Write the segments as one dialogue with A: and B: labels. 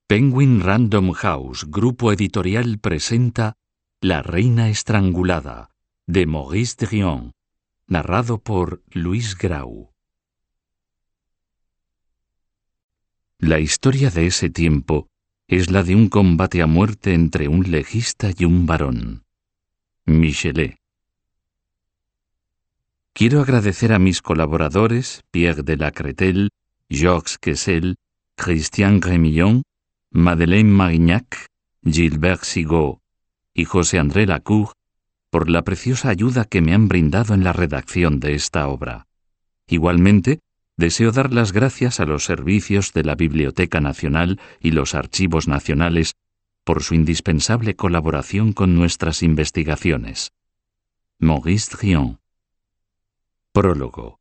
A: Penguin Random House, grupo editorial, presenta La reina estrangulada, de Maurice Druon, narrado por Luis Grau. La historia de ese tiempo es la de un combate a muerte entre un legista y un barón. Michelet. Quiero agradecer a mis colaboradores Pierre de la Créteil, Georges Kessel, Christian Grémillon, Madeleine Marignac, Gilbert Sigaud y José André Lacour por la preciosa ayuda que me han brindado en la redacción de esta obra. Igualmente, deseo dar las gracias a los servicios de la Biblioteca Nacional y los Archivos Nacionales por su indispensable colaboración con nuestras investigaciones. Maurice Druon. Prólogo.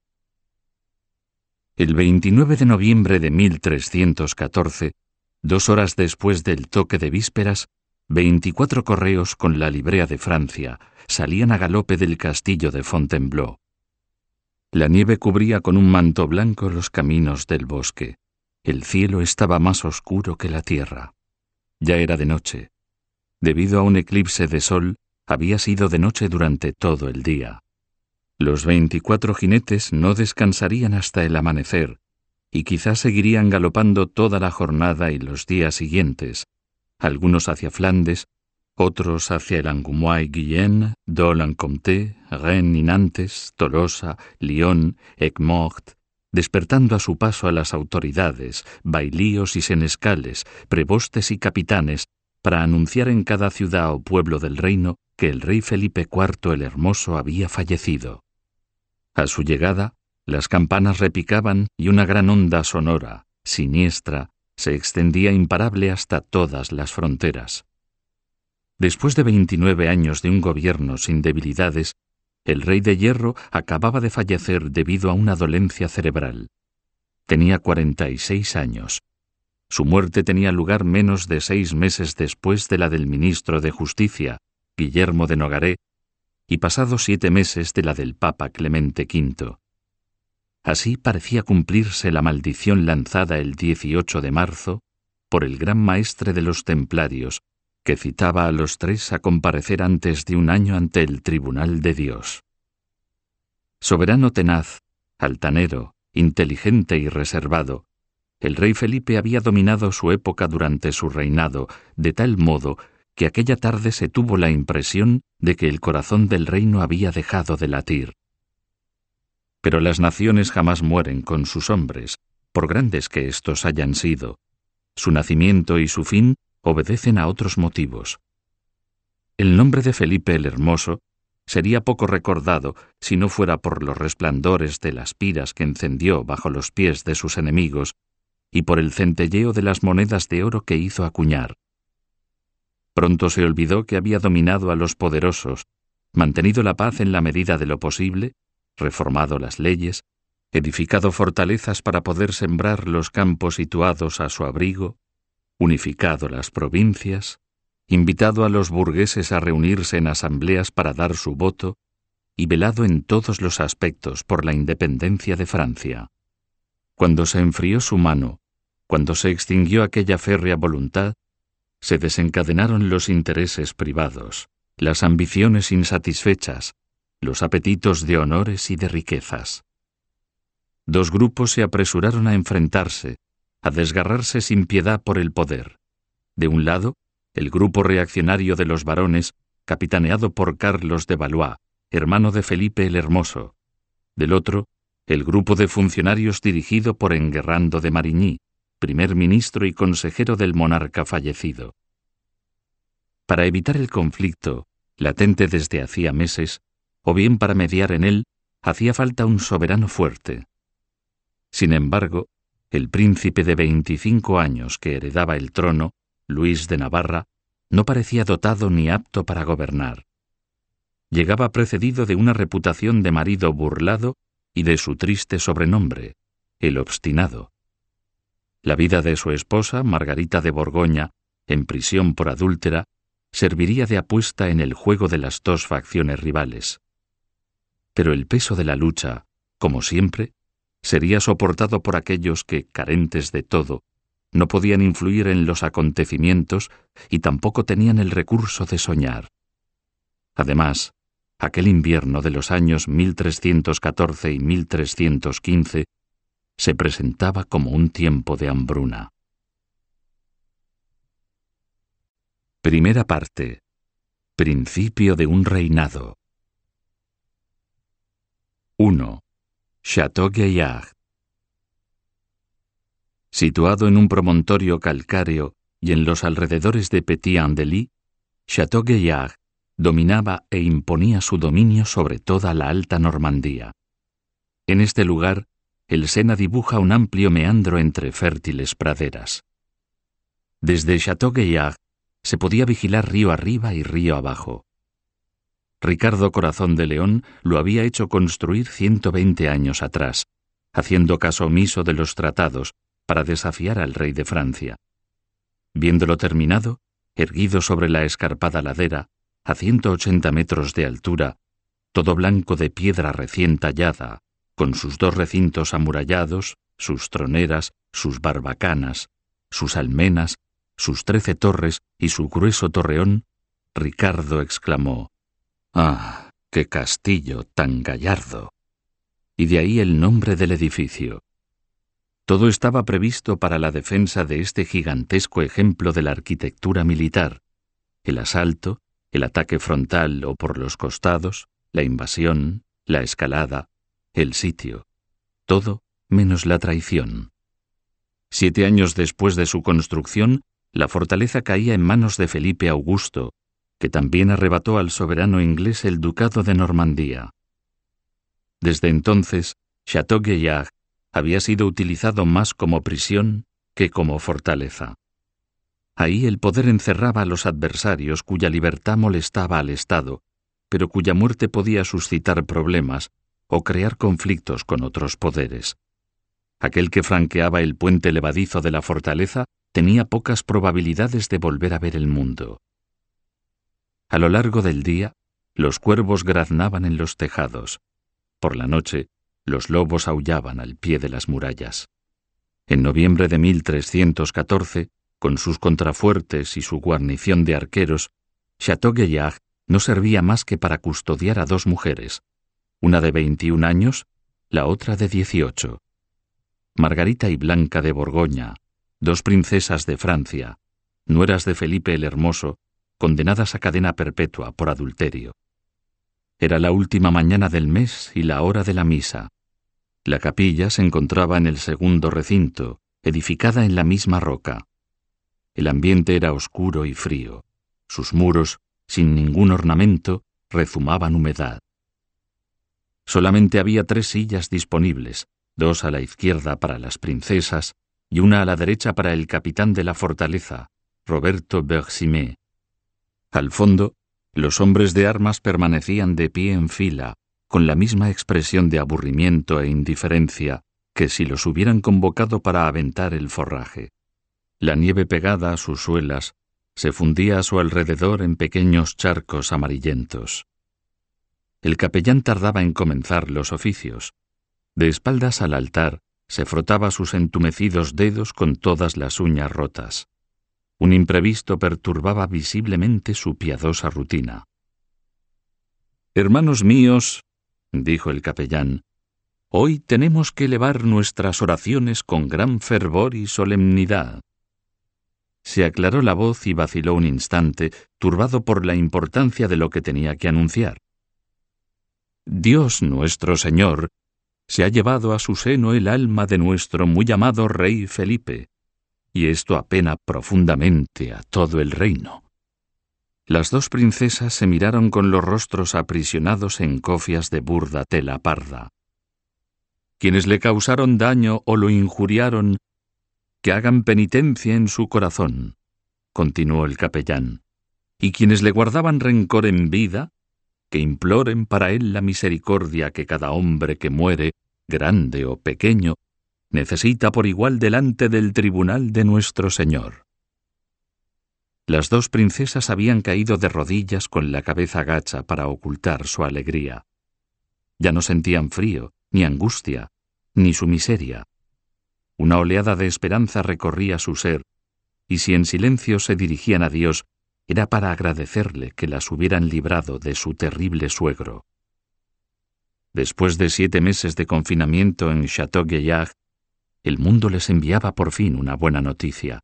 A: El 29 de noviembre de 1314, 2 horas después del toque de vísperas, 24 correos con la librea de Francia salían a galope del castillo de Fontainebleau. La nieve cubría con un manto blanco los caminos del bosque. El cielo estaba más oscuro que la tierra. Ya era de noche. Debido a un eclipse de sol, había sido de noche durante todo el día. Los 24 jinetes no descansarían hasta el amanecer, y quizás seguirían galopando toda la jornada y los días siguientes, algunos hacia Flandes, otros hacia el Angoumois y Guyenne, Dole-en-Comté, Rennes y Nantes, Tolosa, Lyon, Aigues-Mortes, despertando a su paso a las autoridades, bailíos y senescales, prebostes y capitanes, para anunciar en cada ciudad o pueblo del reino que el rey Felipe IV el Hermoso había fallecido. A su llegada, las campanas repicaban y una gran onda sonora, siniestra, se extendía imparable hasta todas las fronteras. Después de 29 años de un gobierno sin debilidades, el rey de hierro acababa de fallecer debido a una dolencia cerebral. Tenía 46 años. Su muerte tenía lugar menos de 6 meses después de la del ministro de Justicia, Guillermo de Nogaret, y pasados 7 meses de la del Papa Clemente V. Así parecía cumplirse la maldición lanzada el 18 de marzo por el gran maestre de los templarios, que citaba a los 3 a comparecer antes de un año ante el tribunal de Dios. Soberano tenaz, altanero, inteligente y reservado, el rey Felipe había dominado su época durante su reinado, de tal modo que aquella tarde se tuvo la impresión de que el corazón del reino había dejado de latir. Pero las naciones jamás mueren con sus hombres, por grandes que éstos hayan sido. Su nacimiento y su fin obedecen a otros motivos. El nombre de Felipe el Hermoso sería poco recordado si no fuera por los resplandores de las piras que encendió bajo los pies de sus enemigos y por el centelleo de las monedas de oro que hizo acuñar. Pronto se olvidó que había dominado a los poderosos, mantenido la paz en la medida de lo posible, reformado las leyes, edificado fortalezas para poder sembrar los campos situados a su abrigo, unificado las provincias, invitado a los burgueses a reunirse en asambleas para dar su voto y velado en todos los aspectos por la independencia de Francia. Cuando se enfrió su mano, cuando se extinguió aquella férrea voluntad, se desencadenaron los intereses privados, las ambiciones insatisfechas, los apetitos de honores y de riquezas. 2 grupos se apresuraron a enfrentarse, a desgarrarse sin piedad por el poder. De un lado, el grupo reaccionario de los barones, capitaneado por Carlos de Valois, hermano de Felipe el Hermoso. Del otro, el grupo de funcionarios dirigido por Enguerrando de Marigny, primer ministro y consejero del monarca fallecido. Para evitar el conflicto, latente desde hacía meses, o bien para mediar en él, hacía falta un soberano fuerte. Sin embargo, el príncipe de 25 años que heredaba el trono, Luis de Navarra, no parecía dotado ni apto para gobernar. Llegaba precedido de una reputación de marido burlado y de su triste sobrenombre, el obstinado. La vida de su esposa, Margarita de Borgoña, en prisión por adúltera, serviría de apuesta en el juego de las 2 facciones rivales. Pero el peso de la lucha, como siempre, sería soportado por aquellos que, carentes de todo, no podían influir en los acontecimientos y tampoco tenían el recurso de soñar. Además, aquel invierno de los años 1314 y 1315 se presentaba como un tiempo de hambruna. Primera parte. Principio de un reinado. 1. Château-Gaillard. Situado en un promontorio calcáreo y en los alrededores de Petit-Andely, Château-Gaillard dominaba e imponía su dominio sobre toda la Alta Normandía. En este lugar, el Sena dibuja un amplio meandro entre fértiles praderas. Desde Château-Gaillard se podía vigilar río arriba y río abajo. Ricardo Corazón de León lo había hecho construir 120 años atrás, haciendo caso omiso de los tratados para desafiar al rey de Francia. Viéndolo terminado, erguido sobre la escarpada ladera, a 180 metros de altura, todo blanco de piedra recién tallada, con sus 2 recintos amurallados, sus troneras, sus barbacanas, sus almenas, sus 13 torres y su grueso torreón, Ricardo exclamó: «¡Ah, qué castillo tan gallardo!». Y de ahí el nombre del edificio. Todo estaba previsto para la defensa de este gigantesco ejemplo de la arquitectura militar: el asalto, el ataque frontal o por los costados, la invasión, la escalada, el sitio, todo menos la traición. 7 años después de su construcción, la fortaleza caía en manos de Felipe Augusto, que también arrebató al soberano inglés el ducado de Normandía. Desde entonces, Château-Gaillard había sido utilizado más como prisión que como fortaleza. Ahí el poder encerraba a los adversarios cuya libertad molestaba al Estado, pero cuya muerte podía suscitar problemas o crear conflictos con otros poderes. Aquel que franqueaba el puente levadizo de la fortaleza tenía pocas probabilidades de volver a ver el mundo. A lo largo del día, los cuervos graznaban en los tejados. Por la noche, los lobos aullaban al pie de las murallas. En noviembre de 1314, con sus contrafuertes y su guarnición de arqueros, Château-Gaillard no servía más que para custodiar a 2 mujeres, una de 21 años, la otra de 18. Margarita y Blanca de Borgoña, 2 princesas de Francia, nueras de Felipe el Hermoso, condenadas a cadena perpetua por adulterio. Era la última mañana del mes y la hora de la misa. La capilla se encontraba en el segundo recinto, edificada en la misma roca. El ambiente era oscuro y frío. Sus muros, sin ningún ornamento, rezumaban humedad. Solamente había 3 sillas disponibles, 2 a la izquierda para las princesas y una a la derecha para el capitán de la fortaleza, Roberto Bersimé. Al fondo, los hombres de armas permanecían de pie en fila, con la misma expresión de aburrimiento e indiferencia que si los hubieran convocado para aventar el forraje. La nieve pegada a sus suelas se fundía a su alrededor en pequeños charcos amarillentos. El capellán tardaba en comenzar los oficios. De espaldas al altar, se frotaba sus entumecidos dedos con todas las uñas rotas. Un imprevisto perturbaba visiblemente su piadosa rutina. «Hermanos míos», dijo el capellán, «hoy tenemos que elevar nuestras oraciones con gran fervor y solemnidad». Se aclaró la voz y vaciló un instante, turbado por la importancia de lo que tenía que anunciar. «Dios nuestro Señor se ha llevado a su seno el alma de nuestro muy amado rey Felipe, y esto apena profundamente a todo el reino». Las 2 princesas se miraron con los rostros aprisionados en cofias de burda tela parda. «Quienes le causaron daño o lo injuriaron, que hagan penitencia en su corazón», continuó el capellán, «y quienes le guardaban rencor en vida, que imploren para él la misericordia que cada hombre que muere, grande o pequeño, necesita por igual delante del tribunal de nuestro Señor». Las 2 princesas habían caído de rodillas con la cabeza gacha para ocultar su alegría. Ya no sentían frío, ni angustia, ni su miseria. Una oleada de esperanza recorría su ser, y si en silencio se dirigían a Dios, era para agradecerle que las hubieran librado de su terrible suegro. Después de 7 meses de confinamiento en Château-Gaillard, el mundo les enviaba por fin una buena noticia.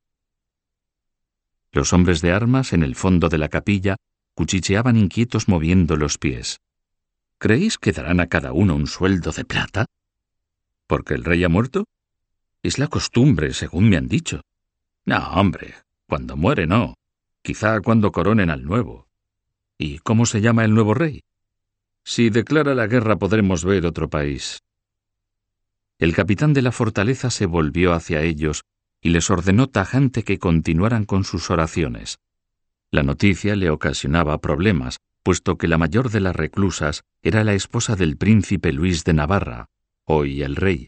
A: Los hombres de armas en el fondo de la capilla cuchicheaban inquietos moviendo los pies. ¿Creéis que darán a cada uno un sueldo de plata? ¿Porque el rey ha muerto? Es la costumbre, según me han dicho. No, hombre, cuando muere no. Quizá cuando coronen al nuevo. ¿Y cómo se llama el nuevo rey? Si declara la guerra podremos ver otro país. El capitán de la fortaleza se volvió hacia ellos y les ordenó tajante que continuaran con sus oraciones. La noticia le ocasionaba problemas, puesto que la mayor de las reclusas era la esposa del príncipe Luis de Navarra, hoy el rey.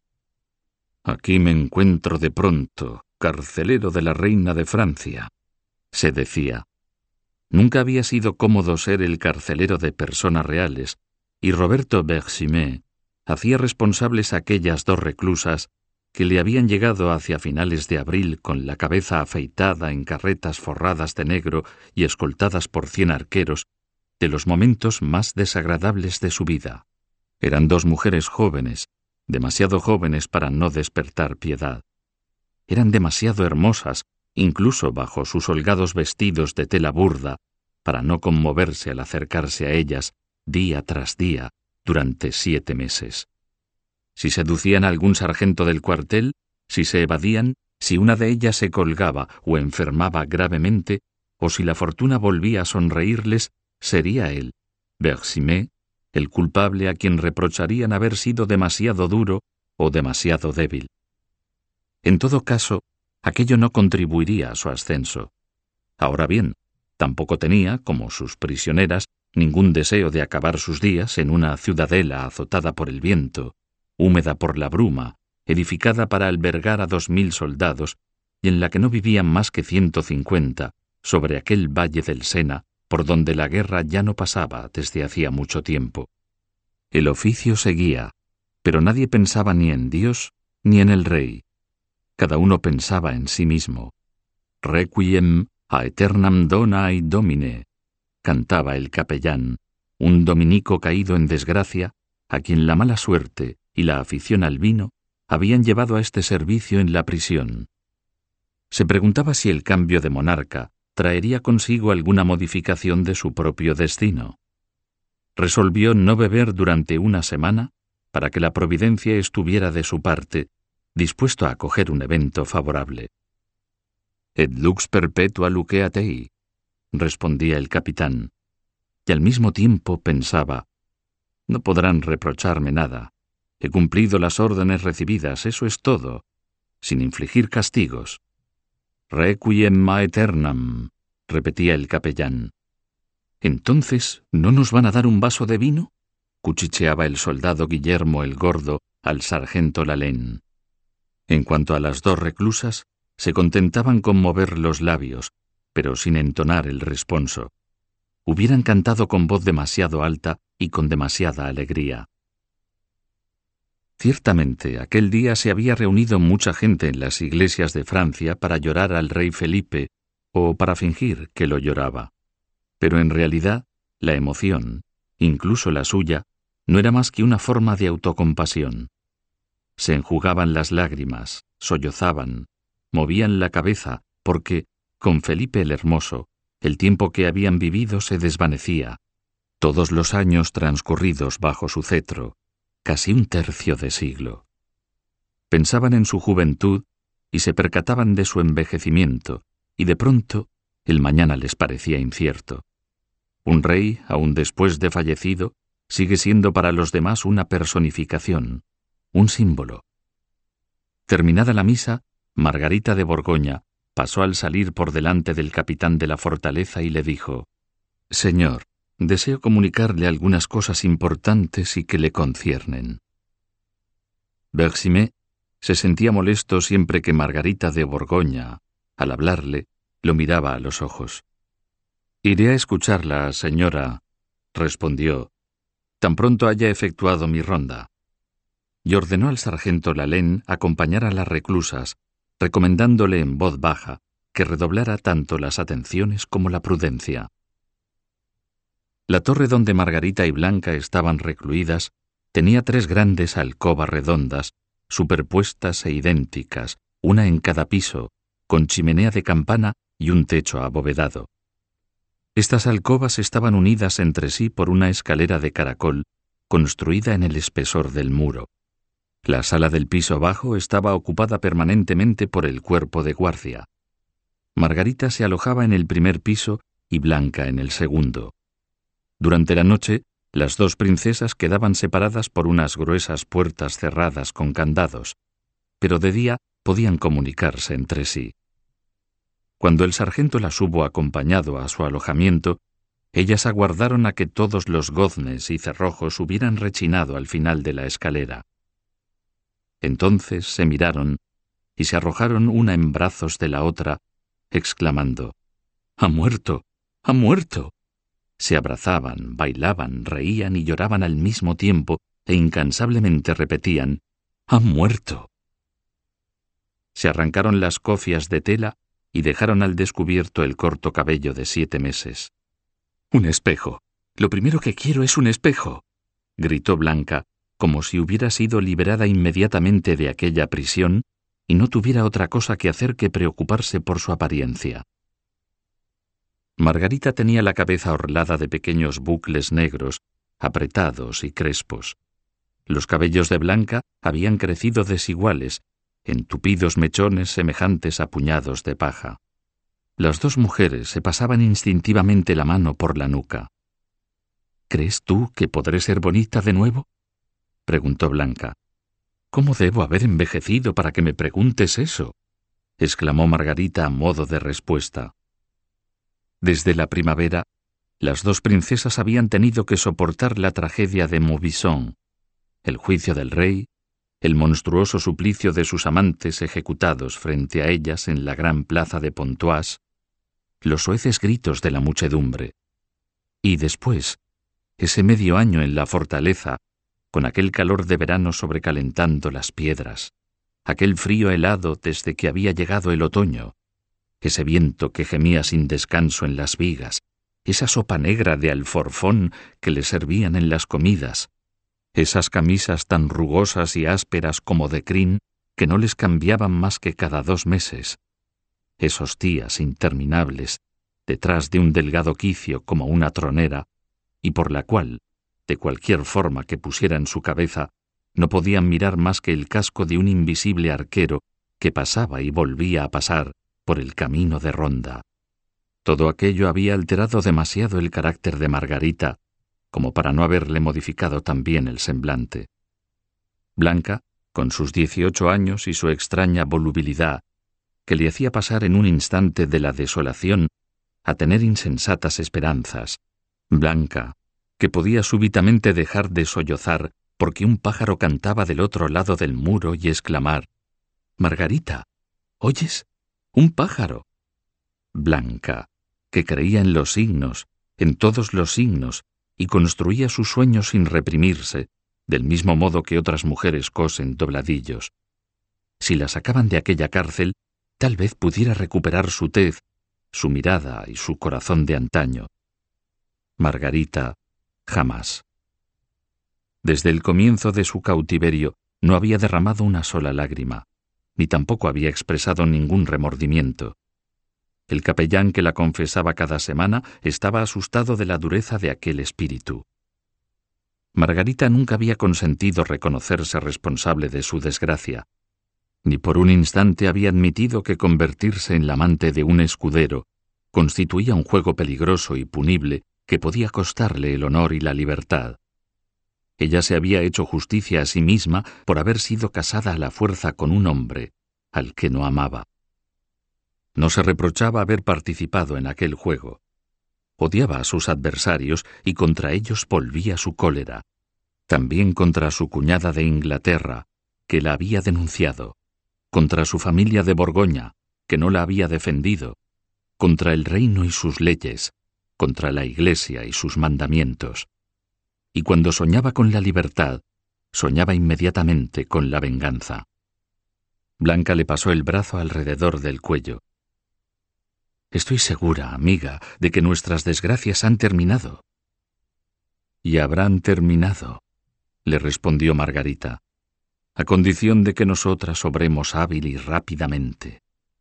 A: Aquí me encuentro de pronto, carcelero de la reina de Francia, se decía. Nunca había sido cómodo ser el carcelero de personas reales, y Roberto Bersimé hacía responsables a aquellas 2 reclusas que le habían llegado hacia finales de abril con la cabeza afeitada en carretas forradas de negro y escoltadas por 100 arqueros, de los momentos más desagradables de su vida. Eran 2 mujeres jóvenes, demasiado jóvenes para no despertar piedad. Eran demasiado hermosas, incluso bajo sus holgados vestidos de tela burda, para no conmoverse al acercarse a ellas día tras día durante 7 meses. Si seducían a algún sargento del cuartel, si se evadían, si una de ellas se colgaba o enfermaba gravemente, o si la fortuna volvía a sonreírles, sería él, Bersimé, el culpable a quien reprocharían haber sido demasiado duro o demasiado débil. En todo caso, aquello no contribuiría a su ascenso. Ahora bien, tampoco tenía, como sus prisioneras, ningún deseo de acabar sus días en una ciudadela azotada por el viento, húmeda por la bruma, edificada para albergar a 2000 soldados y en la que no vivían más que 150, sobre aquel valle del Sena, por donde la guerra ya no pasaba desde hacía mucho tiempo. El oficio seguía, pero nadie pensaba ni en Dios ni en el rey. Cada uno pensaba en sí mismo. Requiem a aeternam donae Domine, cantaba el capellán, un dominico caído en desgracia, a quien la mala suerte y la afición al vino habían llevado a este servicio en la prisión. Se preguntaba si el cambio de monarca traería consigo alguna modificación de su propio destino. Resolvió no beber durante 1 semana para que la providencia estuviera de su parte, dispuesto a acoger un evento favorable. «Et lux perpetua luceatei», respondía el capitán, y al mismo tiempo pensaba, «No podrán reprocharme nada. He cumplido las órdenes recibidas, eso es todo, sin infligir castigos». «Requiem aeternam», repetía el capellán. «¿Entonces no nos van a dar un vaso de vino?», cuchicheaba el soldado Guillermo el Gordo al sargento Lalén. En cuanto a las 2 reclusas, se contentaban con mover los labios, pero sin entonar el responso. Hubieran cantado con voz demasiado alta y con demasiada alegría. Ciertamente, aquel día se había reunido mucha gente en las iglesias de Francia para llorar al rey Felipe o para fingir que lo lloraba. Pero en realidad, la emoción, incluso la suya, no era más que una forma de autocompasión. Se enjugaban las lágrimas, sollozaban, movían la cabeza, porque, con Felipe el Hermoso, el tiempo que habían vivido se desvanecía. Todos los años transcurridos bajo su cetro, casi 1/3 de siglo. Pensaban en su juventud y se percataban de su envejecimiento, y de pronto el mañana les parecía incierto. Un rey, aun después de fallecido, sigue siendo para los demás una personificación, un símbolo. Terminada la misa, Margarita de Borgoña pasó al salir por delante del capitán de la fortaleza y le dijo: «Señor, deseo comunicarle algunas cosas importantes y que le conciernen». Bersimé se sentía molesto siempre que Margarita de Borgoña, al hablarle, lo miraba a los ojos. «Iré a escucharla, señora», respondió, «tan pronto haya efectuado mi ronda». y ordenó al sargento Lalén acompañar a las reclusas, recomendándole en voz baja que redoblara tanto las atenciones como la prudencia. La torre donde Margarita y Blanca estaban recluidas tenía 3 grandes alcobas redondas, superpuestas e idénticas, una en cada piso, con chimenea de campana y un techo abovedado. Estas alcobas estaban unidas entre sí por una escalera de caracol, construida en el espesor del muro. La sala del piso bajo estaba ocupada permanentemente por el cuerpo de guardia. Margarita se alojaba en el primer piso y Blanca en el segundo. Durante la noche, las 2 princesas quedaban separadas por unas gruesas puertas cerradas con candados, pero de día podían comunicarse entre sí. Cuando el sargento las hubo acompañado a su alojamiento, ellas aguardaron a que todos los goznes y cerrojos hubieran rechinado al final de la escalera. Entonces se miraron y se arrojaron una en brazos de la otra, exclamando: «¡Ha muerto! ¡Ha muerto!». Se abrazaban, bailaban, reían y lloraban al mismo tiempo e incansablemente repetían: «¡Ha muerto!». Se arrancaron las cofias de tela y dejaron al descubierto el corto cabello de 7 meses. «¡Un espejo! Lo primero que quiero es un espejo», gritó Blanca, como si hubiera sido liberada inmediatamente de aquella prisión y no tuviera otra cosa que hacer que preocuparse por su apariencia. Margarita tenía la cabeza orlada de pequeños bucles negros, apretados y crespos. Los cabellos de Blanca habían crecido desiguales, en tupidos mechones semejantes a puñados de paja. Las 2 mujeres se pasaban instintivamente la mano por la nuca. «¿Crees tú que podré ser bonita de nuevo?», preguntó Blanca. «¿Cómo debo haber envejecido para que me preguntes eso?», exclamó Margarita a modo de respuesta. Desde la primavera, las 2 princesas habían tenido que soportar la tragedia de Maubusson, el juicio del rey, el monstruoso suplicio de sus amantes ejecutados frente a ellas en la gran plaza de Pontoise, los soeces gritos de la muchedumbre. Y después, ese medio año en la fortaleza, con aquel calor de verano sobrecalentando las piedras, aquel frío helado desde que había llegado el otoño, ese viento que gemía sin descanso en las vigas, esa sopa negra de alforfón que le servían en las comidas, esas camisas tan rugosas y ásperas como de crin que no les cambiaban más que cada 2 meses, esos días interminables detrás de un delgado quicio como una tronera, y por la cual, de cualquier forma que pusiera en su cabeza, no podían mirar más que el casco de un invisible arquero que pasaba y volvía a pasar por el camino de ronda. Todo aquello había alterado demasiado el carácter de Margarita como para no haberle modificado también el semblante. Blanca, con sus 18 años y su extraña volubilidad, que le hacía pasar en un instante de la desolación a tener insensatas esperanzas. Blanca, que podía súbitamente dejar de sollozar porque un pájaro cantaba del otro lado del muro y exclamar: «Margarita, ¿oyes? ¡Un pájaro!». Blanca, que creía en los signos, en todos los signos, y construía sus sueños sin reprimirse, del mismo modo que otras mujeres cosen dobladillos. Si la sacaban de aquella cárcel, tal vez pudiera recuperar su tez, su mirada y su corazón de antaño. Margarita, jamás. Desde el comienzo de su cautiverio no había derramado una sola lágrima, ni tampoco había expresado ningún remordimiento. El capellán que la confesaba cada semana estaba asustado de la dureza de aquel espíritu. Margarita nunca había consentido reconocerse responsable de su desgracia, ni por un instante había admitido que convertirse en la amante de un escudero constituía un juego peligroso y punible que podía costarle el honor y la libertad. Ella se había hecho justicia a sí misma por haber sido casada a la fuerza con un hombre al que no amaba. No se reprochaba haber participado en aquel juego. Odiaba a sus adversarios y contra ellos volvía su cólera. También contra su cuñada de Inglaterra, que la había denunciado, contra su familia de Borgoña, que no la había defendido, contra el reino y sus leyes, contra la Iglesia y sus mandamientos. Y cuando soñaba con la libertad, soñaba inmediatamente con la venganza. Blanca le pasó el brazo alrededor del cuello. «Estoy segura, amiga, de que nuestras desgracias han terminado». «Y habrán terminado», le respondió Margarita, «a condición de que nosotras obremos hábil y rápidamente».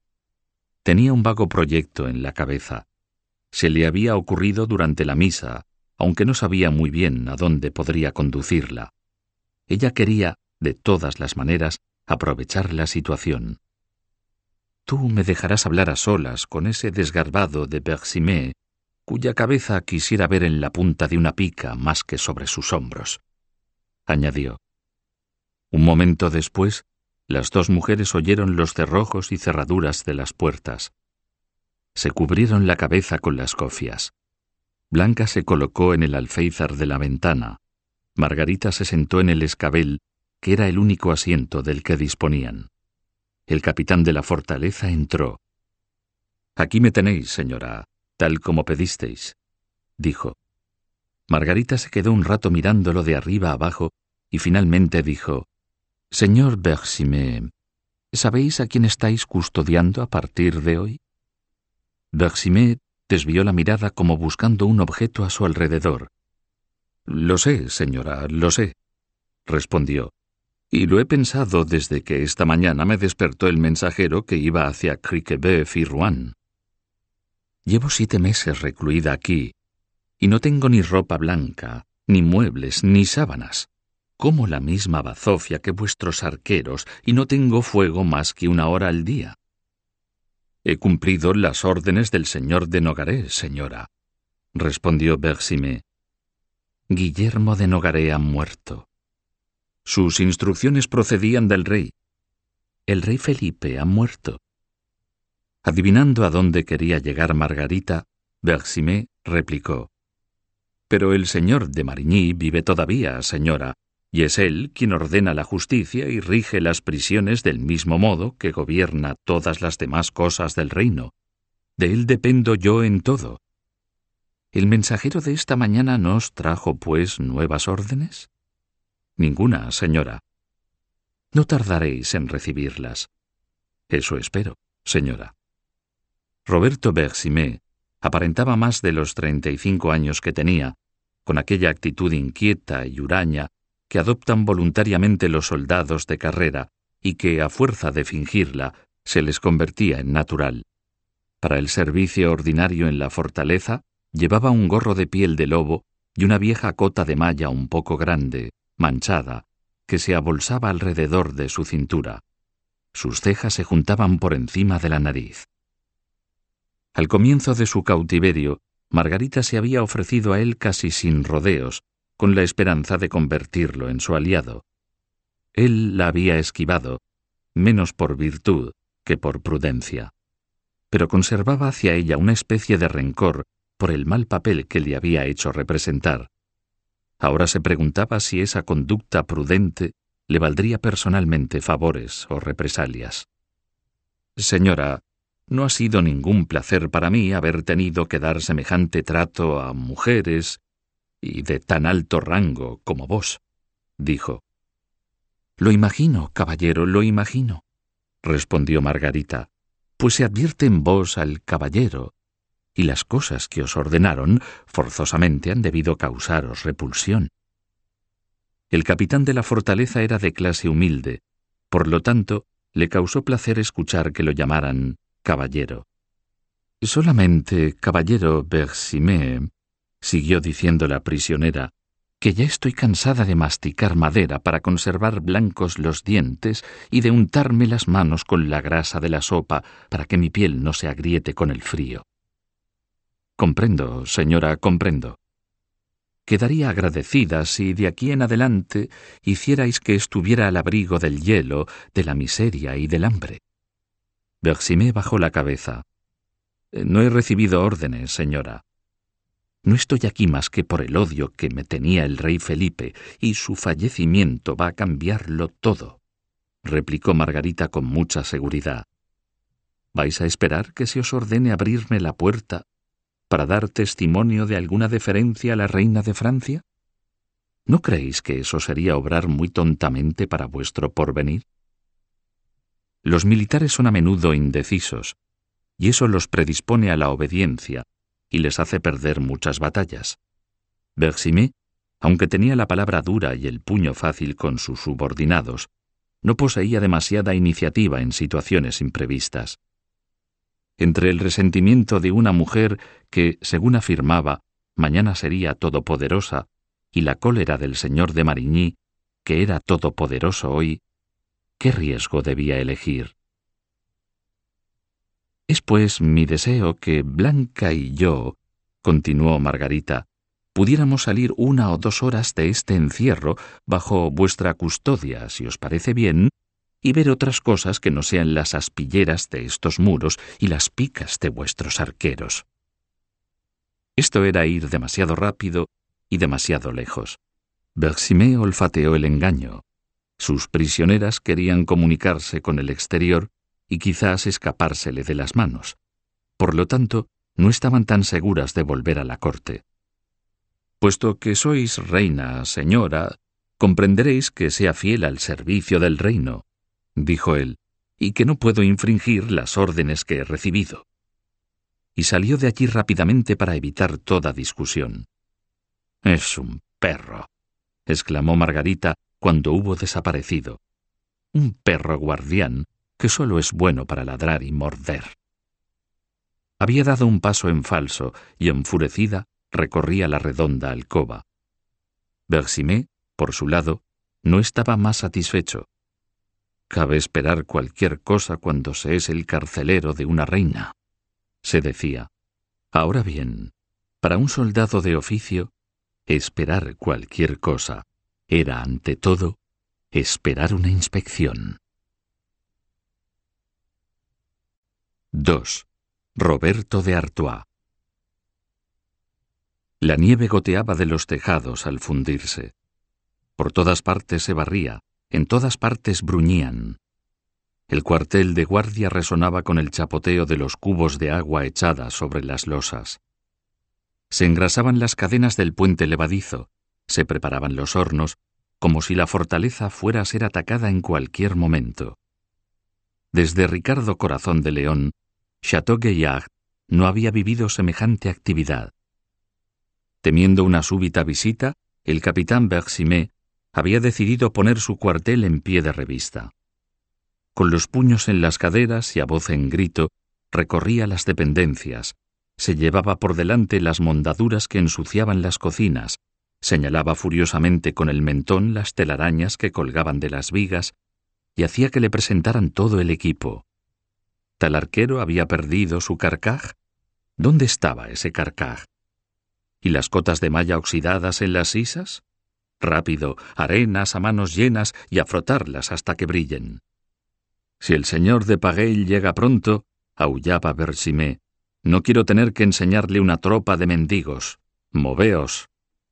A: Tenía un vago proyecto en la cabeza. Se le había ocurrido durante la misa, aunque no sabía muy bien a dónde podría conducirla. Ella quería, de todas las maneras, aprovechar la situación. «Tú me dejarás hablar a solas con ese desgarbado de Bersimé, cuya cabeza quisiera ver en la punta de una pica más que sobre sus hombros», añadió. Un momento después, las dos mujeres oyeron los cerrojos y cerraduras de las puertas. Se cubrieron la cabeza con las cofias. Blanca se colocó en el alféizar de la ventana. Margarita se sentó en el escabel, que era el único asiento del que disponían. El capitán de la fortaleza entró. «Aquí me tenéis, señora, tal como pedisteis», dijo. Margarita se quedó un rato mirándolo de arriba abajo y finalmente dijo: «Señor Bersimé, ¿sabéis a quién estáis custodiando a partir de hoy?» Bersimé desvió la mirada como buscando un objeto a su alrededor. «Lo sé, señora, lo sé», respondió, «y lo he pensado desde que esta mañana me despertó el mensajero que iba hacia Criquebeuf y Rouen. Llevo 7 meses recluida aquí, y no tengo ni ropa blanca, ni muebles, ni sábanas. Como la misma bazofia que vuestros arqueros, y no tengo fuego más que 1 hora al día». «He cumplido las órdenes del señor de Nogaret, señora», respondió Bersimé. «Guillermo de Nogaret ha muerto. Sus instrucciones procedían del rey. El rey Felipe ha muerto». Adivinando a dónde quería llegar Margarita, Bersimé replicó: «Pero el señor de Marigny vive todavía, señora, y es él quien ordena la justicia y rige las prisiones del mismo modo que gobierna todas las demás cosas del reino. De él dependo yo en todo». «¿El mensajero de esta mañana no os trajo, pues, nuevas órdenes?» «Ninguna, señora». «No tardaréis en recibirlas». «Eso espero, señora». Roberto Bersimé aparentaba más de los 35 años que tenía, con aquella actitud inquieta y huraña que adoptan voluntariamente los soldados de carrera y que, a fuerza de fingirla, se les convertía en natural. Para el servicio ordinario en la fortaleza, llevaba un gorro de piel de lobo y una vieja cota de malla un poco grande, manchada, que se abolsaba alrededor de su cintura. Sus cejas se juntaban por encima de la nariz. Al comienzo de su cautiverio, Margarita se había ofrecido a él casi sin rodeos, con la esperanza de convertirlo en su aliado. Él la había esquivado, menos por virtud que por prudencia, pero conservaba hacia ella una especie de rencor por el mal papel que le había hecho representar. Ahora se preguntaba si esa conducta prudente le valdría personalmente favores o represalias. «Señora, no ha sido ningún placer para mí haber tenido que dar semejante trato a mujeres y de tan alto rango como vos», dijo. «Lo imagino, caballero, lo imagino», respondió Margarita, «pues se advierte en vos al caballero, y las cosas que os ordenaron forzosamente han debido causaros repulsión». El capitán de la fortaleza era de clase humilde, por lo tanto, le causó placer escuchar que lo llamaran caballero. «Solamente, caballero Bersimé», siguió diciendo la prisionera, «que ya estoy cansada de masticar madera para conservar blancos los dientes y de untarme las manos con la grasa de la sopa para que mi piel no se agriete con el frío». «Comprendo, señora, comprendo. Quedaría agradecida si de aquí en adelante hicierais que estuviera al abrigo del hielo, de la miseria y del hambre». Bersimé bajó la cabeza. «No he recibido órdenes, señora. No estoy aquí más que por el odio que me tenía el rey Felipe, y su fallecimiento va a cambiarlo todo», replicó Margarita con mucha seguridad. «¿Vais a esperar que se os ordene abrirme la puerta para dar testimonio de alguna deferencia a la reina de Francia?» ¿No creéis que eso sería obrar muy tontamente para vuestro porvenir? Los militares son a menudo indecisos, y eso los predispone a la obediencia y les hace perder muchas batallas. Bersimé, aunque tenía la palabra dura y el puño fácil con sus subordinados, no poseía demasiada iniciativa en situaciones imprevistas. Entre el resentimiento de una mujer que, según afirmaba, mañana sería todopoderosa, y la cólera del señor de Marigny, que era todopoderoso hoy, ¿qué riesgo debía elegir? Es pues mi deseo que Blanca y yo, continuó Margarita, pudiéramos salir 1 o 2 horas de este encierro bajo vuestra custodia, si os parece bien, y ver otras cosas que no sean las aspilleras de estos muros y las picas de vuestros arqueros. Esto era ir demasiado rápido y demasiado lejos. Bersimé olfateó el engaño. Sus prisioneras querían comunicarse con el exterior y quizás escapársele de las manos. Por lo tanto, no estaban tan seguras de volver a la corte. Puesto que sois reina, señora, comprenderéis que sea fiel al servicio del reino, dijo él, y que no puedo infringir las órdenes que he recibido. Y salió de allí rápidamente para evitar toda discusión. «Es un perro», exclamó Margarita cuando hubo desaparecido. «Un perro guardián que solo es bueno para ladrar y morder». Había dado un paso en falso y, enfurecida, recorría la redonda alcoba. Bersimé, por su lado, no estaba más satisfecho. «Cabe esperar cualquier cosa cuando se es el carcelero de una reina», se decía. Ahora bien, para un soldado de oficio, esperar cualquier cosa era, ante todo, esperar una inspección. 2. Roberto de Artois. La nieve goteaba de los tejados al fundirse. Por todas partes se barría, en todas partes bruñían. El cuartel de guardia resonaba con el chapoteo de los cubos de agua echada sobre las losas. Se engrasaban las cadenas del puente levadizo, se preparaban los hornos, como si la fortaleza fuera a ser atacada en cualquier momento. Desde Ricardo Corazón de León, Château-Gaillard no había vivido semejante actividad. Temiendo una súbita visita, el capitán Bersimé había decidido poner su cuartel en pie de revista. Con los puños en las caderas y a voz en grito, recorría las dependencias, se llevaba por delante las mondaduras que ensuciaban las cocinas, señalaba furiosamente con el mentón las telarañas que colgaban de las vigas y hacía que le presentaran todo el equipo. ¿Tal arquero había perdido su carcaj? ¿Dónde estaba ese carcaj? ¿Y las cotas de malla oxidadas en las sisas? Rápido, arenas a manos llenas y a frotarlas hasta que brillen. Si el señor de Paguel llega pronto, aullaba Bersimé, no quiero tener que enseñarle una tropa de mendigos. Moveos.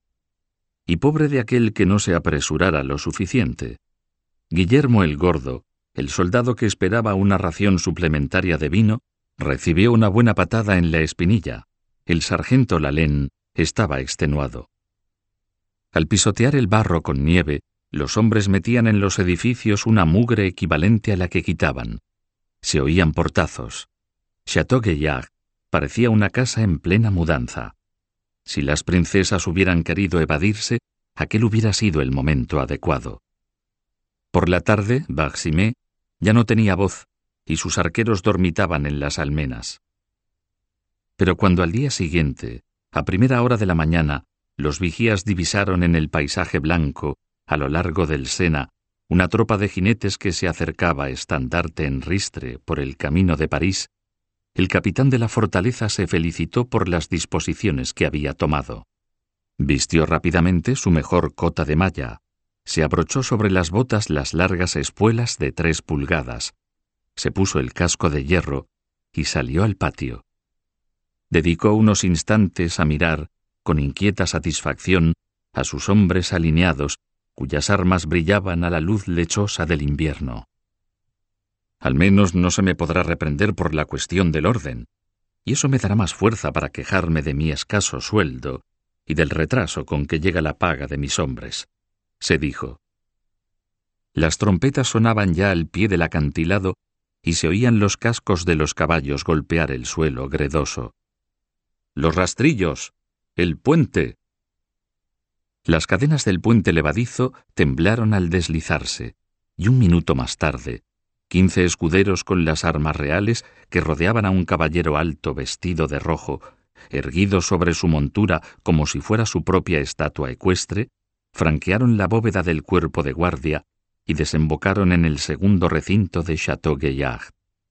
A: Y pobre de aquel que no se apresurara lo suficiente. Guillermo el Gordo, el soldado que esperaba una ración suplementaria de vino, recibió una buena patada en la espinilla. El sargento Lalén estaba extenuado. Al pisotear el barro con nieve, los hombres metían en los edificios una mugre equivalente a la que quitaban. Se oían portazos. Château-Gaillard parecía una casa en plena mudanza. Si las princesas hubieran querido evadirse, aquel hubiera sido el momento adecuado. Por la tarde, Bersimé ya no tenía voz y sus arqueros dormitaban en las almenas. Pero cuando al día siguiente, a primera hora de la mañana, los vigías divisaron en el paisaje blanco, a lo largo del Sena, una tropa de jinetes que se acercaba estandarte en ristre por el camino de París, el capitán de la fortaleza se felicitó por las disposiciones que había tomado. Vistió rápidamente su mejor cota de malla, se abrochó sobre las botas las largas espuelas de 3 pulgadas, se puso el casco de hierro y salió al patio. Dedicó unos instantes a mirar, con inquieta satisfacción, a sus hombres alineados, cuyas armas brillaban a la luz lechosa del invierno. Al menos no se me podrá reprender por la cuestión del orden, y eso me dará más fuerza para quejarme de mi escaso sueldo y del retraso con que llega la paga de mis hombres, se dijo. Las trompetas sonaban ya al pie del acantilado y se oían los cascos de los caballos golpear el suelo gredoso. ¡Los rastrillos! ¡El puente! Las cadenas del puente levadizo temblaron al deslizarse, y un minuto más tarde, 15 escuderos con las armas reales que rodeaban a un caballero alto vestido de rojo, erguido sobre su montura como si fuera su propia estatua ecuestre, franquearon la bóveda del cuerpo de guardia y desembocaron en el segundo recinto de Château-Gaillard.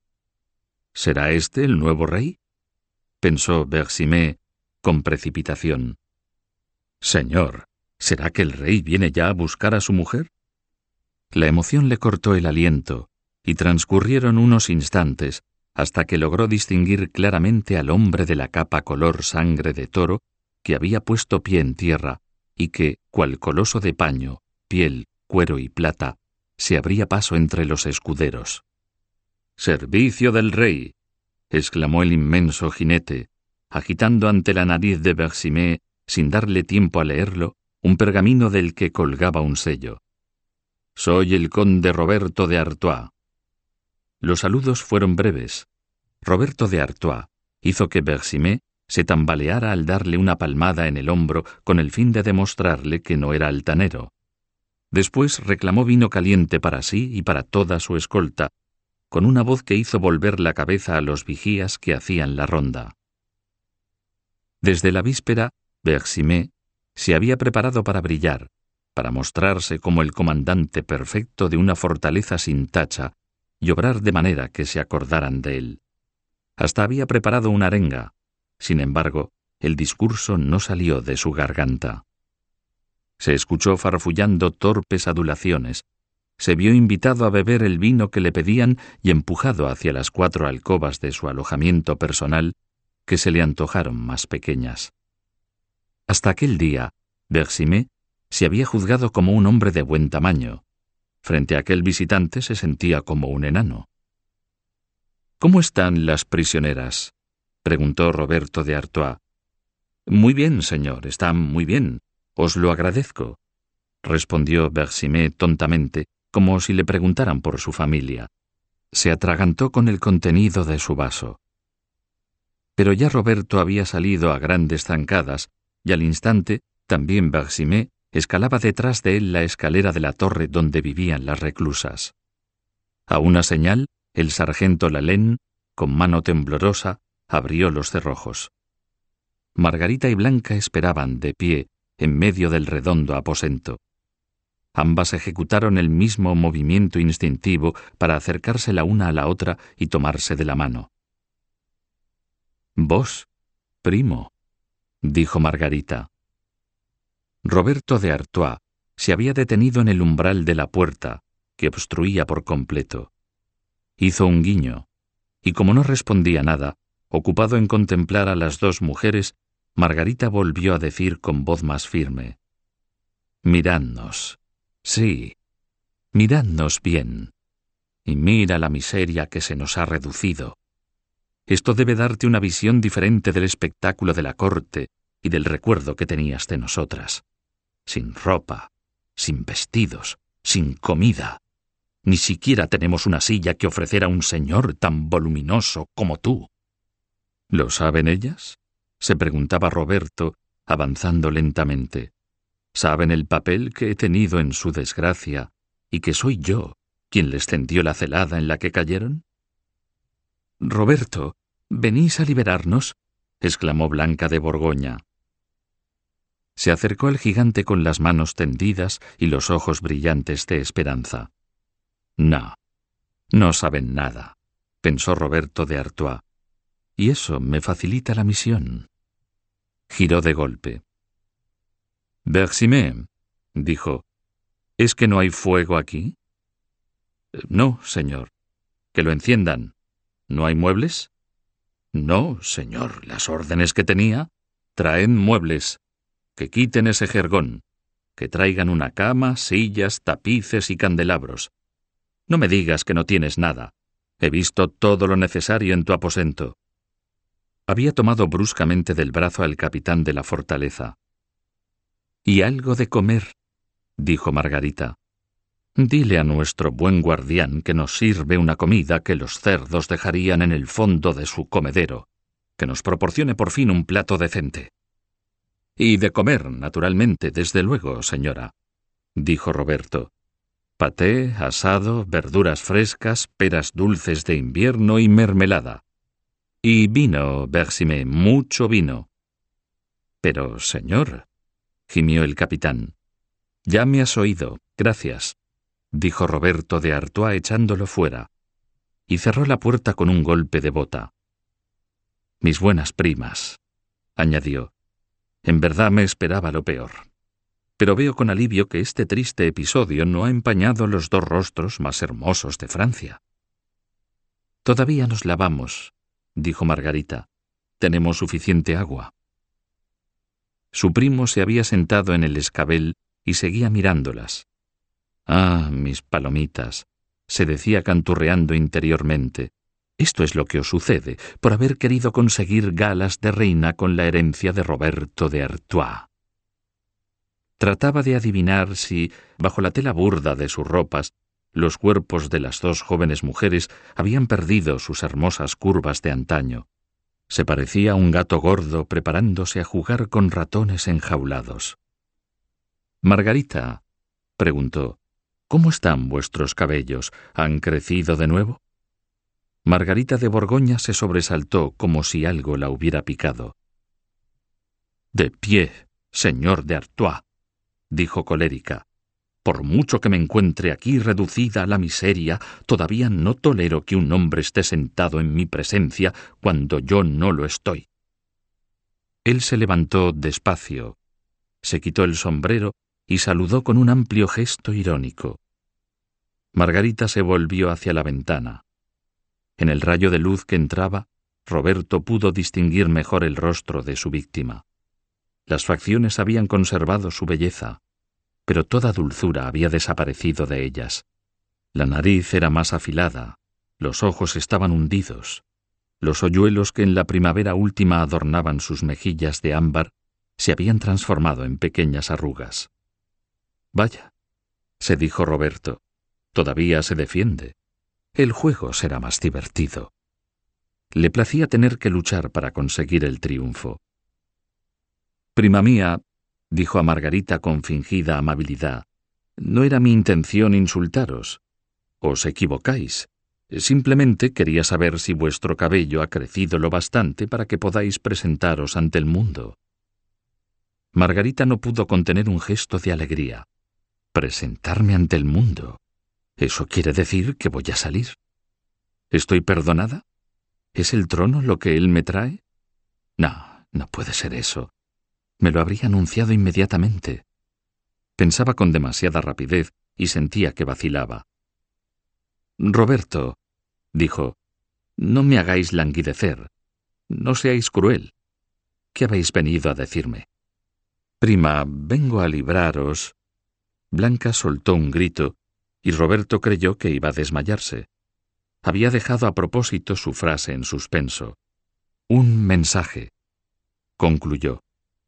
A: ¿Será este el nuevo rey?, pensó Bersimet con precipitación. Señor, ¿será que el rey viene ya a buscar a su mujer? La emoción le cortó el aliento, y transcurrieron unos instantes hasta que logró distinguir claramente al hombre de la capa color sangre de toro que había puesto pie en tierra y que, cual coloso de paño, piel, cuero y plata, se abría paso entre los escuderos. «¡Servicio del rey!», exclamó el inmenso jinete, agitando ante la nariz de Bersimet, sin darle tiempo a leerlo, un pergamino del que colgaba un sello. «Soy el conde Roberto de Artois». Los saludos fueron breves. Roberto de Artois hizo que Bersimet se tambaleara al darle una palmada en el hombro con el fin de demostrarle que no era altanero. Después reclamó vino caliente para sí y para toda su escolta, con una voz que hizo volver la cabeza a los vigías que hacían la ronda. Desde la víspera, Bersimet se había preparado para brillar, para mostrarse como el comandante perfecto de una fortaleza sin tacha y obrar de manera que se acordaran de él. Hasta había preparado una arenga. Sin embargo, el discurso no salió de su garganta. Se escuchó farfullando torpes adulaciones. Se vio invitado a beber el vino que le pedían y empujado hacia las 4 alcobas de su alojamiento personal, que se le antojaron más pequeñas. Hasta aquel día, Bersimet se había juzgado como un hombre de buen tamaño. Frente a aquel visitante se sentía como un enano. «¿Cómo están las prisioneras?», preguntó Roberto de Artois. «Muy bien, señor, están muy bien. Os lo agradezco», respondió Bersimet tontamente, como si le preguntaran por su familia. Se atragantó con el contenido de su vaso. Pero ya Roberto había salido a grandes zancadas, y al instante también Bersimet escalaba detrás de él la escalera de la torre donde vivían las reclusas. A una señal, el sargento Lalanne, con mano temblorosa, abrió los cerrojos. Margarita y Blanca esperaban de pie en medio del redondo aposento. Ambas ejecutaron el mismo movimiento instintivo para acercarse la una a la otra y tomarse de la mano. «Vos, primo», dijo Margarita. Roberto de Artois se había detenido en el umbral de la puerta, que obstruía por completo. Hizo un guiño, y como no respondía nada, ocupado en contemplar a las dos mujeres, Margarita volvió a decir con voz más firme: «Miradnos, sí, miradnos bien, y mira la miseria que se nos ha reducido. Esto debe darte una visión diferente del espectáculo de la corte y del recuerdo que tenías de nosotras. Sin ropa, sin vestidos, sin comida. Ni siquiera tenemos una silla que ofrecer a un señor tan voluminoso como tú». «¿Lo saben ellas?», se preguntaba Roberto, avanzando lentamente. «¿Saben el papel que he tenido en su desgracia y que soy yo quien les tendió la celada en la que cayeron?» «Roberto, ¿venís a liberarnos?», exclamó Blanca de Borgoña. Se acercó al gigante con las manos tendidas y los ojos brillantes de esperanza. «No, no saben nada», pensó Roberto de Artois, «y eso me facilita la misión». Giró de golpe. «Bersimet», dijo, «¿es que no hay fuego aquí?» «No, señor». «Que lo enciendan». «¿No hay muebles?» «No, señor, las órdenes que tenía». «Traen muebles. Que quiten ese jergón. Que traigan una cama, sillas, tapices y candelabros. No me digas que no tienes nada. He visto todo lo necesario en tu aposento». Había tomado bruscamente del brazo al capitán de la fortaleza. «Y algo de comer», dijo Margarita. «Dile a nuestro buen guardián que nos sirve una comida que los cerdos dejarían en el fondo de su comedero, que nos proporcione por fin un plato decente». «Y de comer, naturalmente, desde luego, señora», dijo Roberto. «Paté, asado, verduras frescas, peras dulces de invierno y mermelada. Y vino, Bersimé, mucho vino». «Pero, señor», gimió el capitán. «Ya me has oído, gracias», dijo Roberto de Artois echándolo fuera, y cerró la puerta con un golpe de bota. «Mis buenas primas», añadió, «en verdad me esperaba lo peor. Pero veo con alivio que este triste episodio no ha empañado los dos rostros más hermosos de Francia». «Todavía nos lavamos», dijo Margarita. «Tenemos suficiente agua». Su primo se había sentado en el escabel y seguía mirándolas. «Ah, mis palomitas», se decía canturreando interiormente, «esto es lo que os sucede por haber querido conseguir galas de reina con la herencia de Roberto de Artois». Trataba de adivinar si, bajo la tela burda de sus ropas, los cuerpos de las dos jóvenes mujeres habían perdido sus hermosas curvas de antaño. Se parecía a un gato gordo preparándose a jugar con ratones enjaulados. «Margarita», preguntó, «¿cómo están vuestros cabellos? ¿Han crecido de nuevo?» Margarita de Borgoña se sobresaltó como si algo la hubiera picado. «De pie, señor de Artois», dijo colérica. «Por mucho que me encuentre aquí reducida a la miseria, todavía no tolero que un hombre esté sentado en mi presencia cuando yo no lo estoy». Él se levantó despacio, se quitó el sombrero y saludó con un amplio gesto irónico. Margarita se volvió hacia la ventana. En el rayo de luz que entraba, Roberto pudo distinguir mejor el rostro de su víctima. Las facciones habían conservado su belleza, pero toda dulzura había desaparecido de ellas. La nariz era más afilada, los ojos estaban hundidos, los hoyuelos que en la primavera última adornaban sus mejillas de ámbar se habían transformado en pequeñas arrugas. «Vaya», se dijo Roberto, «todavía se defiende. El juego será más divertido». Le placía tener que luchar para conseguir el triunfo. «Prima mía», dijo a Margarita con fingida amabilidad, «no era mi intención insultaros. Os equivocáis. Simplemente quería saber si vuestro cabello ha crecido lo bastante para que podáis presentaros ante el mundo». Margarita no pudo contener un gesto de alegría. «¿Presentarme ante el mundo? ¿Eso quiere decir que voy a salir? ¿Estoy perdonada? ¿Es el trono lo que él me trae? No, no puede ser eso. Me lo habría anunciado inmediatamente». Pensaba con demasiada rapidez y sentía que vacilaba. «Roberto», dijo, «no me hagáis languidecer. No seáis cruel. ¿Qué habéis venido a decirme?» «Prima, vengo a libraros». Blanca soltó un grito y Roberto creyó que iba a desmayarse. Había dejado a propósito su frase en suspenso. «Un mensaje», concluyó.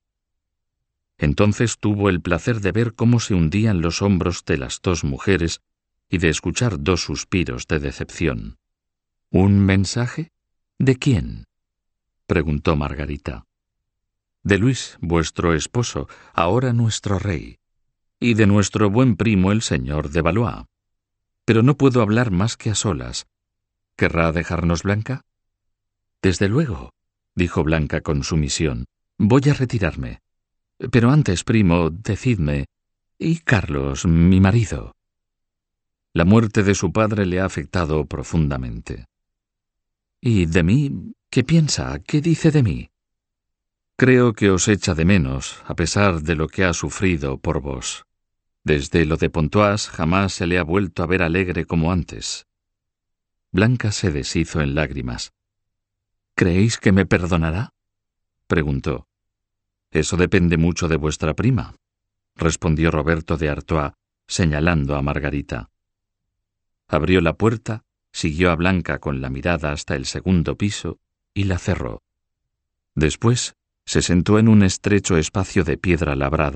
A: Entonces tuvo el placer de ver cómo se hundían los hombros de las dos mujeres y de escuchar dos suspiros de decepción. «¿Un mensaje? ¿De quién?», preguntó Margarita. «De Luis, vuestro esposo, ahora nuestro rey, y de nuestro buen primo el señor de Valois. Pero no puedo hablar más que a solas. ¿Querrá dejarnos Blanca?» «Desde luego», dijo Blanca con sumisión. «Voy a retirarme. Pero antes, primo, decidme, ¿y Carlos, mi marido?» La muerte de su padre le ha afectado profundamente. «¿Y de mí? ¿Qué piensa? ¿Qué dice de mí?» «Creo que os echa de menos, a pesar de lo que ha sufrido por vos. Desde lo de Pontoise jamás se le ha vuelto a ver alegre como antes». Blanca se deshizo en lágrimas. «¿Creéis que me perdonará?», preguntó. «Eso depende mucho de vuestra prima», respondió Roberto de Artois, señalando a Margarita. Abrió la puerta, siguió a Blanca con la mirada hasta el segundo piso y la cerró. Después se sentó en un estrecho espacio de piedra labrada,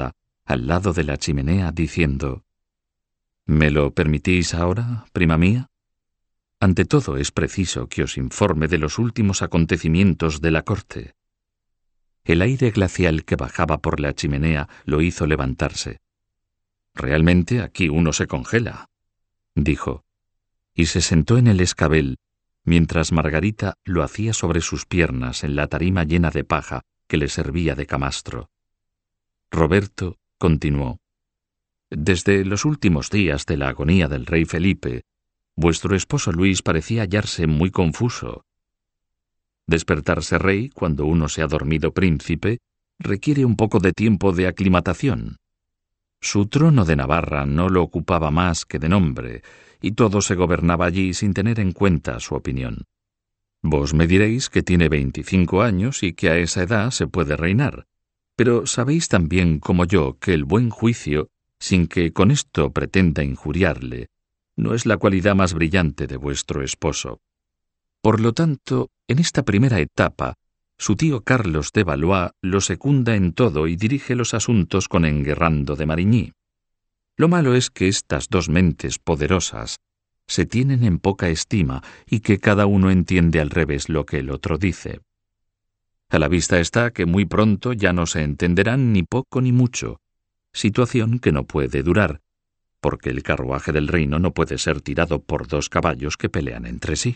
A: al lado de la chimenea, diciendo: «¿Me lo permitís ahora, prima mía? Ante todo es preciso que os informe de los últimos acontecimientos de la corte». El aire glacial que bajaba por la chimenea lo hizo levantarse. «Realmente aquí uno se congela», dijo, y se sentó en el escabel, mientras Margarita lo hacía sobre sus piernas en la tarima llena de paja que le servía de camastro. Roberto continuó: «Desde los últimos días de la agonía del rey Felipe, vuestro esposo Luis parecía hallarse muy confuso. Despertarse rey cuando uno se ha dormido príncipe requiere un poco de tiempo de aclimatación. Su trono de Navarra no lo ocupaba más que de nombre, y todo se gobernaba allí sin tener en cuenta su opinión. Vos me diréis que tiene 25 años y que a esa edad se puede reinar, pero sabéis también como yo que el buen juicio, sin que con esto pretenda injuriarle, no es la cualidad más brillante de vuestro esposo. Por lo tanto, en esta primera etapa, su tío Carlos de Valois lo secunda en todo y dirige los asuntos con Enguerrando de Marigny. Lo malo es que estas dos mentes poderosas se tienen en poca estima y que cada uno entiende al revés lo que el otro dice. A la vista está que muy pronto ya no se entenderán ni poco ni mucho, situación que no puede durar, porque el carruaje del reino no puede ser tirado por dos caballos que pelean entre sí».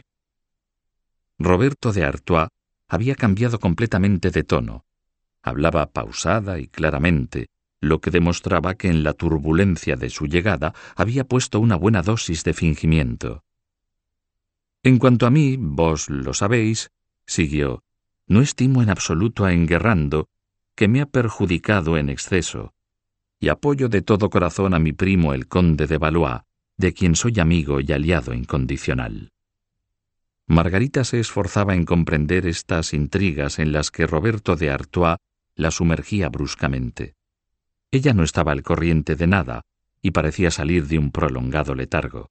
A: Roberto de Artois había cambiado completamente de tono. Hablaba pausada y claramente, lo que demostraba que en la turbulencia de su llegada había puesto una buena dosis de fingimiento. «En cuanto a mí, vos lo sabéis», siguió, «no estimo en absoluto a Enguerrando, que me ha perjudicado en exceso, y apoyo de todo corazón a mi primo el conde de Valois, de quien soy amigo y aliado incondicional». Margarita se esforzaba en comprender estas intrigas en las que Roberto de Artois la sumergía bruscamente. Ella no estaba al corriente de nada y parecía salir de un prolongado letargo.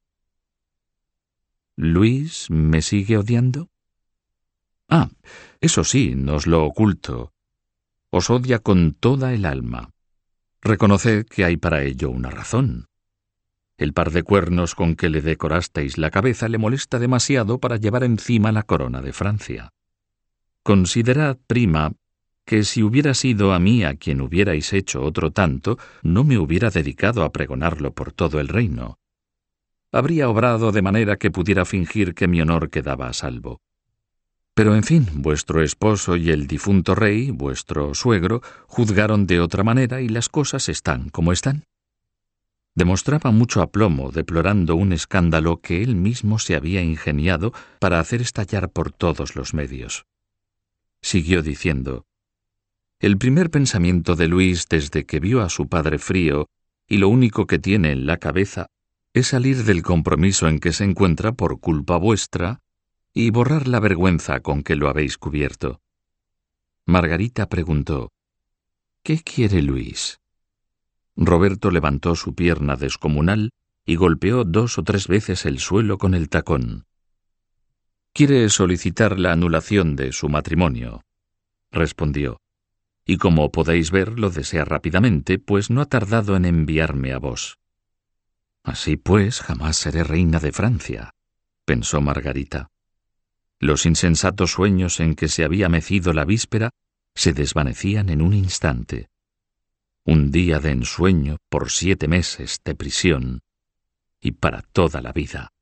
A: «¿Luis me sigue odiando?» «Ah, eso sí, no os lo oculto. Os odia con toda el alma. Reconoced que hay para ello una razón. El par de cuernos con que le decorasteis la cabeza le molesta demasiado para llevar encima la corona de Francia. Considerad, prima, que si hubiera sido a mí a quien hubierais hecho otro tanto, no me hubiera dedicado a pregonarlo por todo el reino. Habría obrado de manera que pudiera fingir que mi honor quedaba a salvo. Pero en fin, vuestro esposo y el difunto rey, vuestro suegro, juzgaron de otra manera y las cosas están como están». Demostraba mucho aplomo, deplorando un escándalo que él mismo se había ingeniado para hacer estallar por todos los medios. Siguió diciendo: «El primer pensamiento de Luis desde que vio a su padre frío, y lo único que tiene en la cabeza, es salir del compromiso en que se encuentra por culpa vuestra y borrar la vergüenza con que lo habéis cubierto». Margarita preguntó: «¿Qué quiere Luis?». Roberto levantó su pierna descomunal y golpeó 2 o 3 veces el suelo con el tacón. «Quiere solicitar la anulación de su matrimonio», respondió, «y como podéis ver lo desea rápidamente, pues no ha tardado en enviarme a vos». «Así pues, jamás seré reina de Francia», pensó Margarita. Los insensatos sueños en que se había mecido la víspera se desvanecían en un instante. Un día de ensueño por 7 meses de prisión y para toda la vida.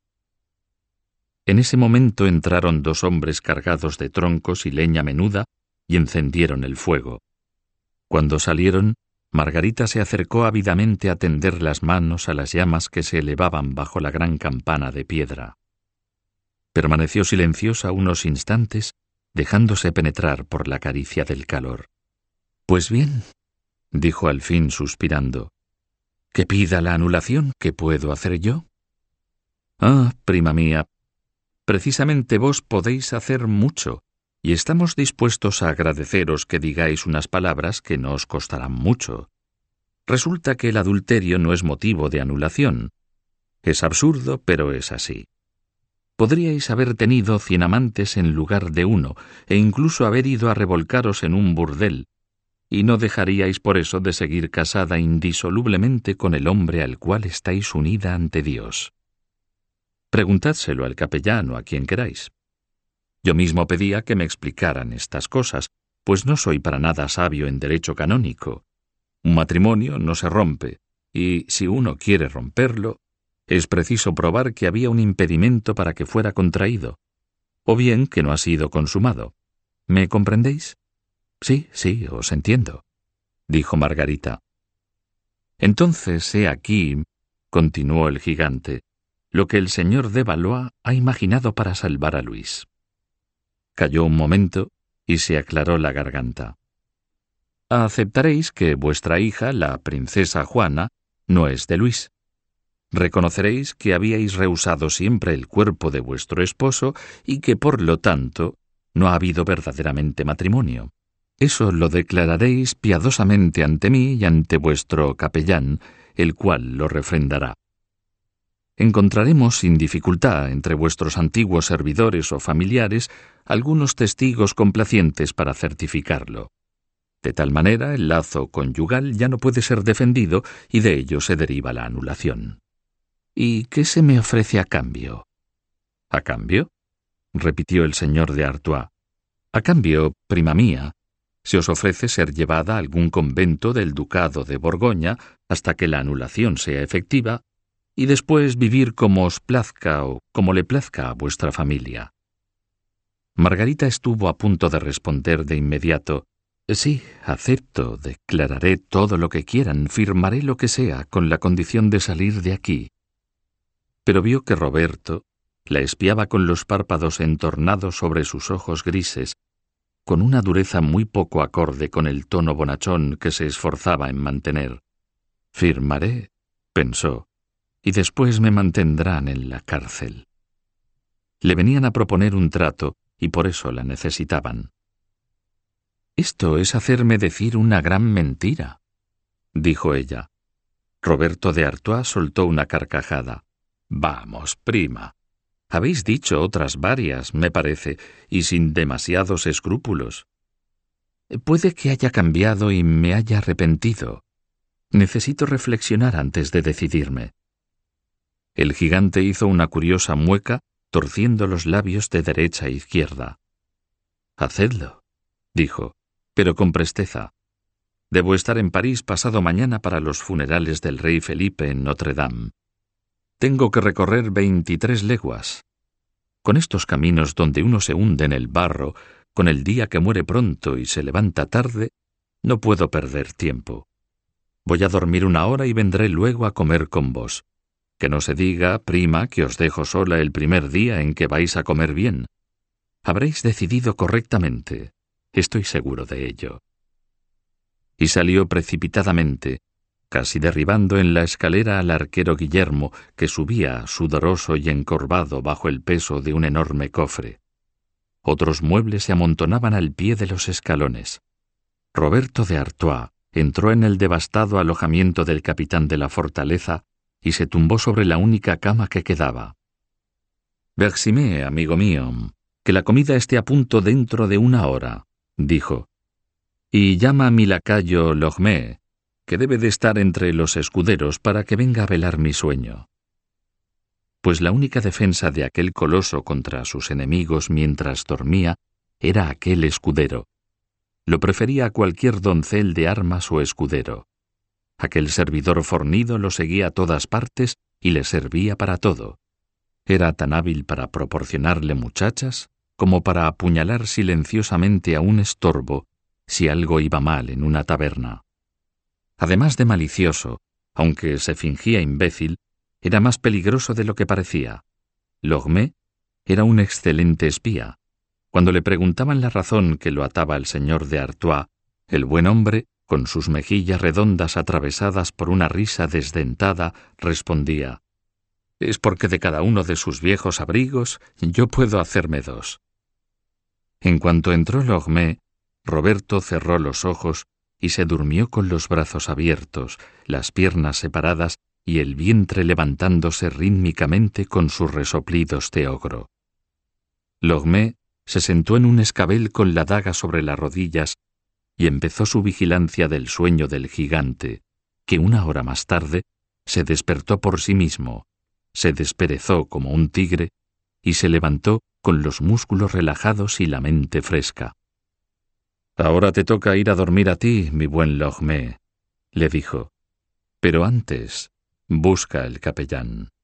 A: En ese momento entraron 2 hombres cargados de troncos y leña menuda y encendieron el fuego. Cuando salieron, Margarita se acercó ávidamente a tender las manos a las llamas que se elevaban bajo la gran campana de piedra. Permaneció silenciosa unos instantes, dejándose penetrar por la caricia del calor. «Pues bien», dijo al fin suspirando, «que pida la anulación, ¿qué puedo hacer yo?». «Ah, prima mía, precisamente vos podéis hacer mucho, y estamos dispuestos a agradeceros que digáis unas palabras que no os costarán mucho. Resulta que el adulterio no es motivo de anulación. Es absurdo, pero es así. Podríais haber tenido 100 amantes en lugar de uno, e incluso haber ido a revolcaros en un burdel, y no dejaríais por eso de seguir casada indisolublemente con el hombre al cual estáis unida ante Dios. Preguntádselo al capellán o a quien queráis. Yo mismo pedía que me explicaran estas cosas, pues no soy para nada sabio en derecho canónico. Un matrimonio no se rompe, y si uno quiere romperlo, es preciso probar que había un impedimento para que fuera contraído, o bien que no ha sido consumado. ¿Me comprendéis? Sí, os entiendo, dijo Margarita. Entonces he aquí, continuó el gigante, lo que el señor de Valois ha imaginado para salvar a Luis. Calló un momento y se aclaró la garganta. Aceptaréis que vuestra hija, la princesa Juana, no es de Luis. Reconoceréis que habíais rehusado siempre el cuerpo de vuestro esposo y que, por lo tanto, no ha habido verdaderamente matrimonio. Eso lo declararéis piadosamente ante mí y ante vuestro capellán, el cual lo refrendará. Encontraremos sin dificultad entre vuestros antiguos servidores o familiares algunos testigos complacientes para certificarlo. De tal manera, el lazo conyugal ya no puede ser defendido y de ello se deriva la anulación. ¿Y qué se me ofrece a cambio? ¿A cambio?, repitió el señor de Artois. A cambio, prima mía, se os ofrece ser llevada a algún convento del ducado de Borgoña hasta que la anulación sea efectiva y después vivir como os plazca o como le plazca a vuestra familia. Margarita estuvo a punto de responder de inmediato: sí, acepto, declararé todo lo que quieran, firmaré lo que sea, con la condición de salir de aquí. Pero vio que Roberto la espiaba con los párpados entornados sobre sus ojos grises, con una dureza muy poco acorde con el tono bonachón que se esforzaba en mantener. Firmaré, pensó, y después me mantendrán en la cárcel. Le venían a proponer un trato y por eso la necesitaban. Esto es hacerme decir una gran mentira, dijo ella. Roberto de Artois soltó una carcajada. Vamos, prima. Habéis dicho otras varias, me parece, y sin demasiados escrúpulos. Puede que haya cambiado y me haya arrepentido. Necesito reflexionar antes de decidirme. El gigante hizo una curiosa mueca, torciendo los labios de derecha a izquierda. Hacedlo, dijo, pero con presteza. Debo estar en París pasado mañana para los funerales del rey Felipe en Notre-Dame. Tengo que recorrer 23 leguas. Con estos caminos donde uno se hunde en el barro, con el día que muere pronto y se levanta tarde, no puedo perder tiempo. Voy a dormir 1 hora y vendré luego a comer con vos. Que no se diga, prima, que os dejo sola el primer día en que vais a comer bien. Habréis decidido correctamente, estoy seguro de ello. Y salió precipitadamente, casi derribando en la escalera al arquero Guillermo, que subía sudoroso y encorvado bajo el peso de un enorme cofre. Otros muebles se amontonaban al pie de los escalones. Roberto de Artois entró en el devastado alojamiento del capitán de la fortaleza y se tumbó sobre la única cama que quedaba. «Bercimé, amigo mío, que la comida esté a punto dentro de 1 hora», dijo. «Y llama a mi lacayo Logmé, que debe de estar entre los escuderos para que venga a velar mi sueño». Pues la única defensa de aquel coloso contra sus enemigos mientras dormía era aquel escudero. Lo prefería a cualquier doncel de armas o escudero. Aquel servidor fornido lo seguía a todas partes y le servía para todo. Era tan hábil para proporcionarle muchachas como para apuñalar silenciosamente a un estorbo si algo iba mal en una taberna. Además de malicioso, aunque se fingía imbécil, era más peligroso de lo que parecía. Logmé era un excelente espía. Cuando le preguntaban la razón que lo ataba al señor de Artois, el buen hombre, con sus mejillas redondas atravesadas por una risa desdentada, respondía: «Es porque de cada uno de sus viejos abrigos yo puedo hacerme 2». En cuanto entró Logmé, Roberto cerró los ojos y se durmió con los brazos abiertos, las piernas separadas y el vientre levantándose rítmicamente con sus resoplidos de ogro. Logmé se sentó en un escabel con la daga sobre las rodillas y empezó su vigilancia del sueño del gigante, que 1 hora más tarde se despertó por sí mismo, se desperezó como un tigre y se levantó con los músculos relajados y la mente fresca. «Ahora te toca ir a dormir a ti, mi buen Logmé», le dijo. «Pero antes, busca el capellán».